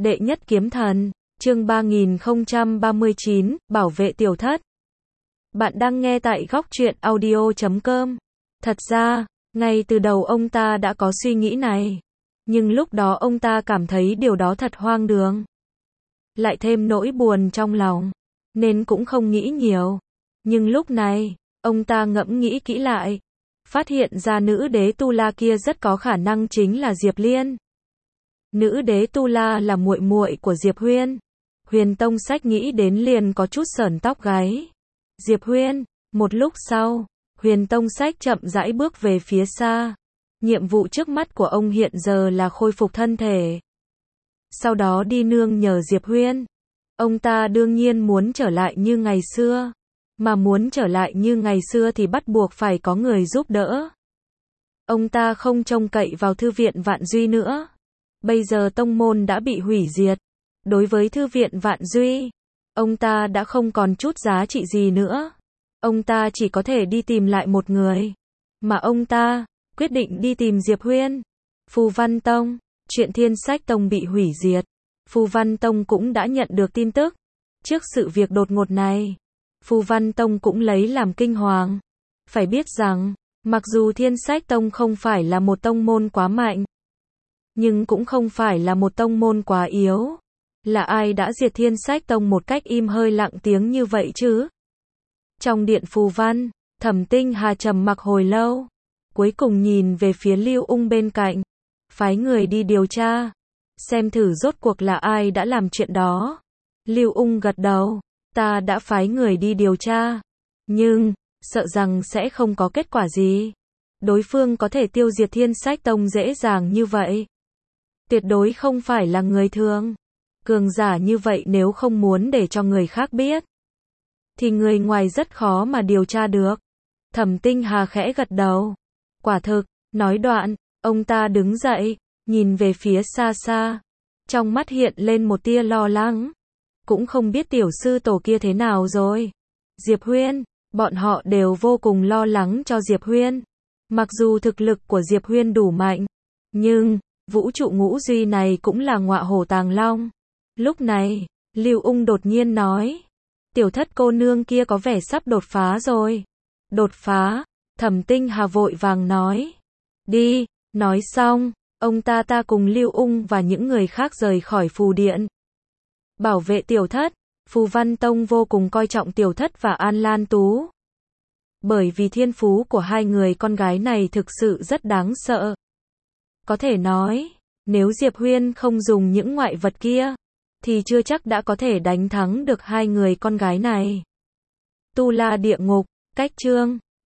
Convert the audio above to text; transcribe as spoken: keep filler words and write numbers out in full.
Đệ nhất kiếm thần, chương ba nghìn không trăm ba mươi chín, bảo vệ tiểu thất. Bạn đang nghe tại góc truyện audio chấm com. Thật ra, ngay từ đầu ông ta đã có suy nghĩ này. Nhưng lúc đó ông ta cảm thấy điều đó thật hoang đường. Lại thêm nỗi buồn trong lòng. Nên cũng không nghĩ nhiều. Nhưng lúc này, ông ta ngẫm nghĩ kỹ lại. Phát hiện ra nữ đế Tu La kia rất có khả năng chính là Diệp Liên. Nữ đế Tu La là muội muội của Diệp Huyên. Huyền Tông Sách nghĩ đến liền có chút sởn tóc gáy. Diệp Huyên, một lúc sau, Huyền Tông Sách chậm rãi bước về phía xa. Nhiệm vụ trước mắt của ông hiện giờ là khôi phục thân thể. Sau đó đi nương nhờ Diệp Huyên. Ông ta đương nhiên muốn trở lại như ngày xưa. Mà muốn trở lại như ngày xưa thì bắt buộc phải có người giúp đỡ. Ông ta không trông cậy vào thư viện Vạn Duy nữa. Bây giờ tông môn đã bị hủy diệt. Đối với thư viện Vạn Duy, ông ta đã không còn chút giá trị gì nữa. Ông ta chỉ có thể đi tìm lại một người. Mà ông ta quyết định đi tìm Diệp Huyên. Phù Văn Tông, chuyện Thiên Sách Tông bị hủy diệt. Phù Văn Tông cũng đã nhận được tin tức. Trước sự việc đột ngột này, Phù Văn Tông cũng lấy làm kinh hoàng. Phải biết rằng, mặc dù Thiên Sách Tông không phải là một tông môn quá mạnh, nhưng cũng không phải là một tông môn quá yếu. Là ai đã diệt Thiên Sách Tông một cách im hơi lặng tiếng như vậy chứ? Trong điện Phù Văn, Thẩm Tinh Hà trầm mặc hồi lâu. Cuối cùng nhìn về phía Lưu Ung bên cạnh. Phái người đi điều tra. Xem thử rốt cuộc là ai đã làm chuyện đó. Lưu Ung gật đầu. Ta đã phái người đi điều tra. Nhưng, sợ rằng sẽ không có kết quả gì. Đối phương có thể tiêu diệt Thiên Sách Tông dễ dàng như vậy. Tuyệt đối không phải là người thường. Cường giả như vậy nếu không muốn để cho người khác biết, thì người ngoài rất khó mà điều tra được. Thẩm Tinh Hà khẽ gật đầu. Quả thực, nói đoạn, ông ta đứng dậy, nhìn về phía xa xa. Trong mắt hiện lên một tia lo lắng. Cũng không biết tiểu sư tổ kia thế nào rồi. Diệp Huyên, bọn họ đều vô cùng lo lắng cho Diệp Huyên. Mặc dù thực lực của Diệp Huyên đủ mạnh, nhưng vũ trụ ngũ duy này cũng là ngọa hổ tàng long. Lúc này, Lưu Ung đột nhiên nói, tiểu thất cô nương kia có vẻ sắp đột phá rồi. Đột phá? Thẩm Tinh Hà vội vàng nói. Đi, nói xong, ông ta ta cùng Lưu Ung và những người khác rời khỏi phù điện. Bảo vệ tiểu thất, Phù Văn Tông vô cùng coi trọng tiểu thất và An Lan Tú. Bởi vì thiên phú của hai người con gái này thực sự rất đáng sợ. Có thể nói, nếu Diệp Huyên không dùng những ngoại vật kia, thì chưa chắc đã có thể đánh thắng được hai người con gái này. Tu La địa ngục, cách chương